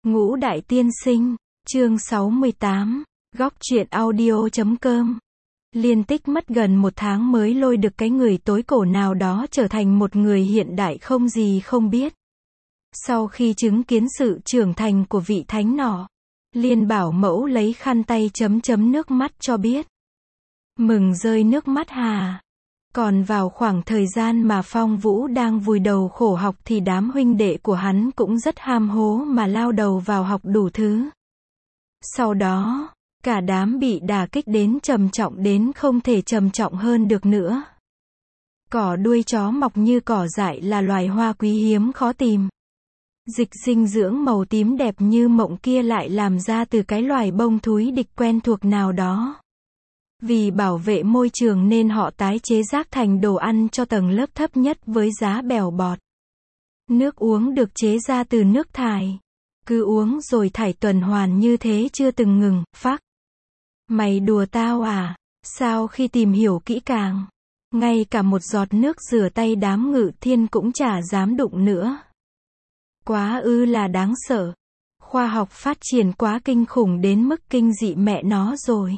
Ngũ Đại Tiên Sinh, chương 68, góc truyện audio.com. Liên Tích mất gần 1 tháng mới lôi được cái người tối cổ nào đó trở thành một người hiện đại không gì không biết. Sau khi chứng kiến sự trưởng thành của vị thánh nọ, Liên bảo mẫu lấy khăn tay chấm nước mắt cho biết. Mừng rơi nước mắt hà. Còn vào khoảng thời gian mà Phong Vũ đang vùi đầu khổ học thì đám huynh đệ của hắn cũng rất ham hố mà lao đầu vào học đủ thứ. Sau đó, cả đám bị đả kích đến trầm trọng đến không thể trầm trọng hơn được nữa. Cỏ đuôi chó mọc như cỏ dại là loài hoa quý hiếm khó tìm. Dịch dinh dưỡng màu tím đẹp như mộng kia lại làm ra từ cái loài bông thúi địch quen thuộc nào đó. Vì bảo vệ môi trường nên họ tái chế rác thành đồ ăn cho tầng lớp thấp nhất với giá bèo bọt. Nước uống được chế ra từ nước thải. Cứ uống rồi thải tuần hoàn như thế chưa từng ngừng, phác. Mày đùa tao à? Sao khi tìm hiểu kỹ càng, ngay cả một giọt nước rửa tay đám Ngự Thiên cũng chả dám đụng nữa. Quá ư là đáng sợ. Khoa học phát triển quá kinh khủng đến mức kinh dị mẹ nó rồi.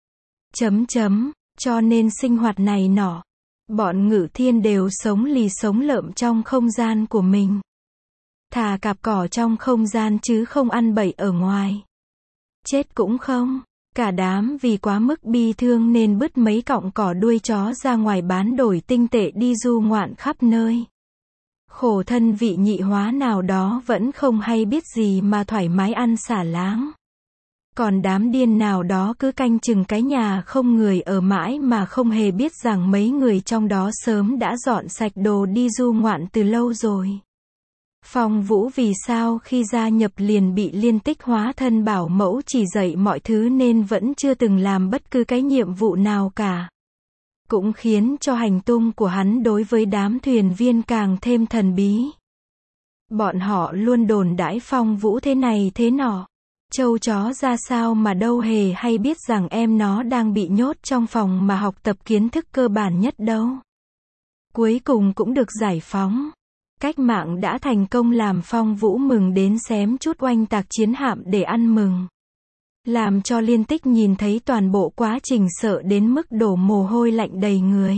Cho nên sinh hoạt này nọ, bọn Ngự Thiên đều sống lì sống lợm trong không gian của mình. Thà cạp cỏ trong không gian chứ không ăn bậy ở ngoài. Chết cũng không. Cả đám vì quá mức bi thương nên bứt mấy cọng cỏ đuôi chó ra ngoài bán đổi tinh tệ đi du ngoạn khắp nơi. Khổ thân vị nhị hóa nào đó vẫn không hay biết gì mà thoải mái ăn xả láng. Còn đám điên nào đó cứ canh chừng cái nhà không người ở mãi mà không hề biết rằng mấy người trong đó sớm đã dọn sạch đồ đi du ngoạn từ lâu rồi. Phong Vũ vì sao khi gia nhập liền bị Liên Tích hóa thân bảo mẫu chỉ dạy mọi thứ nên vẫn chưa từng làm bất cứ cái nhiệm vụ nào cả. Cũng khiến cho hành tung của hắn đối với đám thuyền viên càng thêm thần bí. Bọn họ luôn đồn đãi Phong Vũ thế này thế nọ. Trâu chó ra sao mà đâu hề hay biết rằng em nó đang bị nhốt trong phòng mà học tập kiến thức cơ bản nhất đâu. Cuối cùng cũng được giải phóng. Cách mạng đã thành công làm Phong Vũ mừng đến xém chút oanh tạc chiến hạm để ăn mừng. Làm cho Liên Tích nhìn thấy toàn bộ quá trình sợ đến mức đổ mồ hôi lạnh đầy người.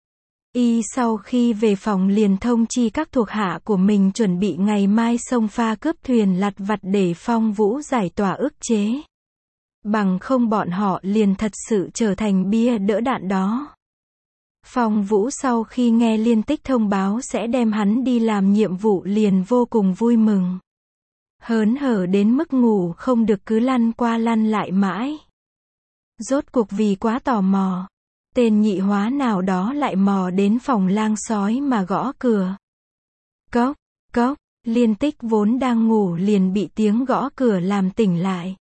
Y sau khi về phòng liền thông chi các thuộc hạ của mình chuẩn bị ngày mai xông pha cướp thuyền lặt vặt để Phong Vũ giải tỏa ức chế. Bằng không bọn họ liền thật sự trở thành bia đỡ đạn đó. Phong Vũ sau khi nghe Liên Tích thông báo sẽ đem hắn đi làm nhiệm vụ liền vô cùng vui mừng. Hớn hở đến mức ngủ không được cứ lăn qua lăn lại mãi. Rốt cuộc vì quá tò mò, tên nhị hóa nào đó lại mò đến phòng lang sói mà gõ cửa. Cốc, cốc, Liên Tích vốn đang ngủ liền bị tiếng gõ cửa làm tỉnh lại.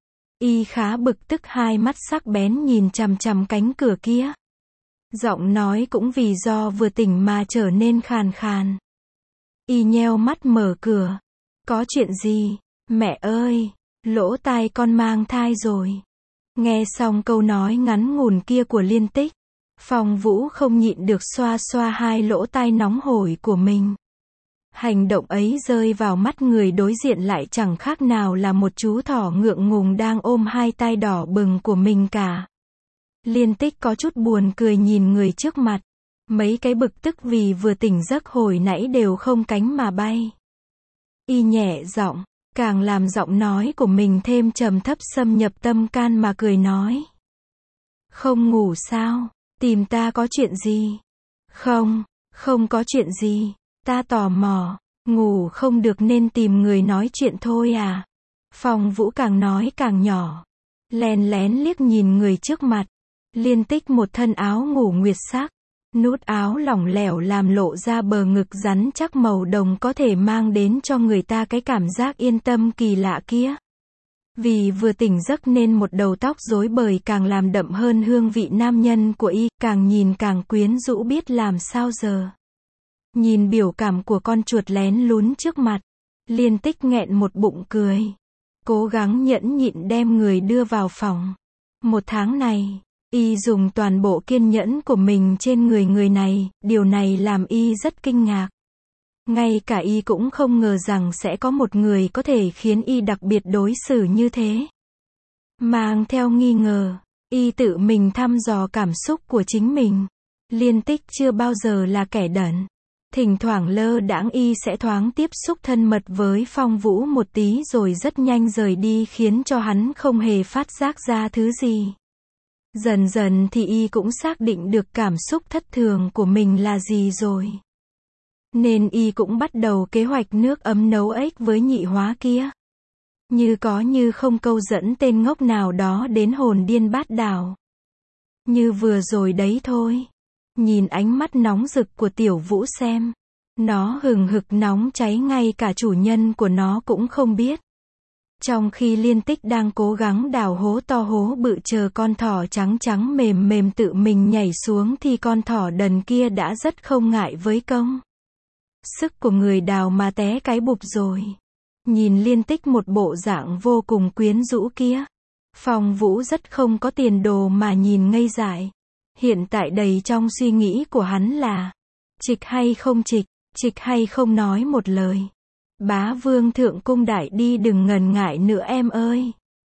Y khá bực tức hai mắt sắc bén nhìn chằm chằm cánh cửa kia. Giọng nói cũng vì do vừa tỉnh mà trở nên khàn khàn. Y nheo mắt mở cửa. Có chuyện gì? Mẹ ơi, lỗ tai con mang thai rồi. Nghe xong câu nói ngắn ngủn kia của Liên Tích, Phong Vũ không nhịn được xoa xoa hai lỗ tai nóng hổi của mình. Hành động ấy rơi vào mắt người đối diện lại chẳng khác nào là một chú thỏ ngượng ngùng đang ôm hai tai đỏ bừng của mình cả. Liên Tích có chút buồn cười nhìn người trước mặt. Mấy cái bực tức vì vừa tỉnh giấc hồi nãy đều không cánh mà bay. Y nhẹ giọng, càng làm giọng nói của mình thêm trầm thấp xâm nhập tâm can mà cười nói. Không ngủ sao? Tìm ta có chuyện gì? Không có chuyện gì. Ta tò mò, ngủ không được nên tìm người nói chuyện thôi à? Phong Vũ càng nói càng nhỏ. Lén lén liếc nhìn người trước mặt. Liên Tích một thân áo ngủ nguyệt sắc. Nút áo lỏng lẻo làm lộ ra bờ ngực rắn chắc màu đồng có thể mang đến cho người ta cái cảm giác yên tâm kỳ lạ kia. Vì vừa tỉnh giấc nên một đầu tóc rối bời càng làm đậm hơn hương vị nam nhân của y, càng nhìn càng quyến rũ biết làm sao giờ. Nhìn biểu cảm của con chuột lén lún trước mặt, Liên Tích nghẹn một bụng cười. Cố gắng nhẫn nhịn đem người đưa vào phòng. 1 tháng này, Y dùng toàn bộ kiên nhẫn của mình trên người này, điều này làm Y rất kinh ngạc. Ngay cả y cũng không ngờ rằng sẽ có một người có thể khiến y đặc biệt đối xử như thế. Mang theo nghi ngờ, y tự mình thăm dò cảm xúc của chính mình. Liên Tích chưa bao giờ là kẻ đần. Thỉnh thoảng lơ đãng y sẽ thoáng tiếp xúc thân mật với Phong Vũ một tí rồi rất nhanh rời đi khiến cho hắn không hề phát giác ra thứ gì. Dần dần thì y cũng xác định được cảm xúc thất thường của mình là gì rồi. Nên y cũng bắt đầu kế hoạch nước ấm nấu ếch với nhị hóa kia. Như có như không câu dẫn tên ngốc nào đó đến hồn điên bát đảo. Như vừa rồi đấy thôi. Nhìn ánh mắt nóng rực của Tiểu Vũ xem. Nó hừng hực nóng cháy ngay cả chủ nhân của nó cũng không biết. Trong khi Liên Tích đang cố gắng đào hố to hố bự chờ con thỏ trắng trắng mềm mềm tự mình nhảy xuống thì con thỏ đần kia đã rất không ngại với công sức của người đào mà té cái bụp rồi. Nhìn Liên Tích một bộ dạng vô cùng quyến rũ kia. Phong Vũ rất không có tiền đồ mà nhìn ngây dại. Hiện tại đầy trong suy nghĩ của hắn là trịch hay không trịch hay không nói một lời. Bá vương thượng cung đại đi đừng ngần ngại nữa em ơi.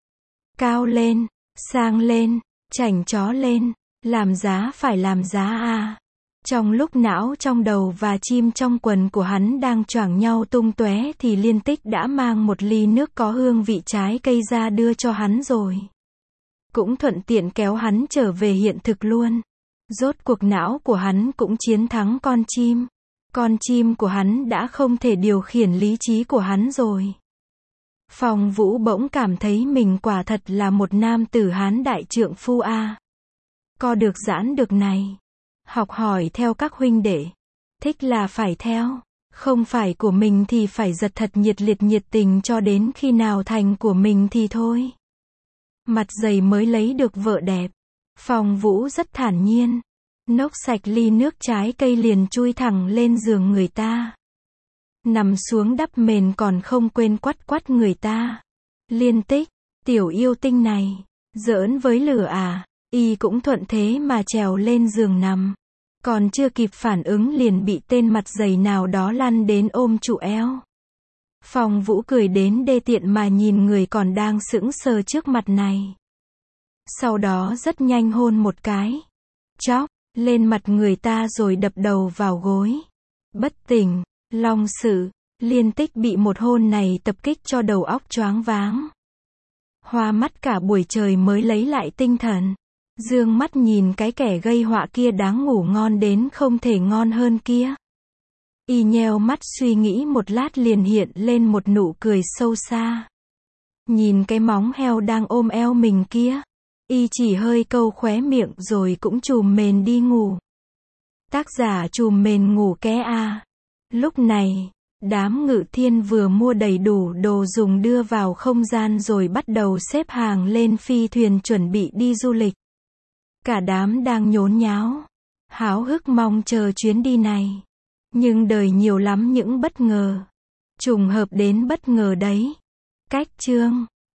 Cao lên, sang lên, chảnh chó lên, làm giá phải làm giá à. Trong lúc não trong đầu và chim trong quần của hắn đang choảng nhau tung tóe thì Liên Tích đã mang một ly nước có hương vị trái cây ra đưa cho hắn rồi. Cũng thuận tiện kéo hắn trở về hiện thực luôn. Rốt cuộc não của hắn cũng chiến thắng con chim. Con chim của hắn đã không thể điều khiển lý trí của hắn rồi. Phong Vũ bỗng cảm thấy mình quả thật là một nam tử hán đại trượng phu a. Co được giãn được này. Học hỏi theo các huynh đệ. Thích là phải theo. Không phải của mình thì phải giật thật nhiệt tình cho đến khi nào thành của mình thì thôi. Mặt dày mới lấy được vợ đẹp. Phong Vũ rất thản nhiên. Nốc sạch ly nước trái cây liền chui thẳng lên giường người ta. Nằm xuống đắp mền còn không quên quắt quắt người ta. Liên Tích, tiểu yêu tinh này, giỡn với lửa à, y cũng thuận thế mà trèo lên giường nằm. Còn chưa kịp phản ứng liền bị tên mặt dày nào đó lăn đến ôm trụ eo. Phong Vũ cười đến đê tiện mà nhìn người còn đang sững sờ trước mặt này. Sau đó rất nhanh hôn một cái. Chóc lên mặt người ta rồi đập đầu vào gối. Bất tỉnh, long sự, Liên Tích bị một hôn này tập kích cho đầu óc choáng váng. Hoa mắt cả buổi trời mới lấy lại tinh thần. Dương mắt nhìn cái kẻ gây họa kia đáng ngủ ngon đến không thể ngon hơn kia. Y nheo mắt suy nghĩ một lát liền hiện lên một nụ cười sâu xa. Nhìn cái móng heo đang ôm eo mình kia. Y chỉ hơi câu khóe miệng rồi cũng trùm mền đi ngủ. Tác giả trùm mền ngủ ké a. Lúc này, đám Ngự Thiên vừa mua đầy đủ đồ dùng đưa vào không gian rồi bắt đầu xếp hàng lên phi thuyền chuẩn bị đi du lịch. Cả đám đang nhốn nháo, háo hức mong chờ chuyến đi này. Nhưng đời nhiều lắm những bất ngờ. Trùng hợp đến bất ngờ đấy. Cách chương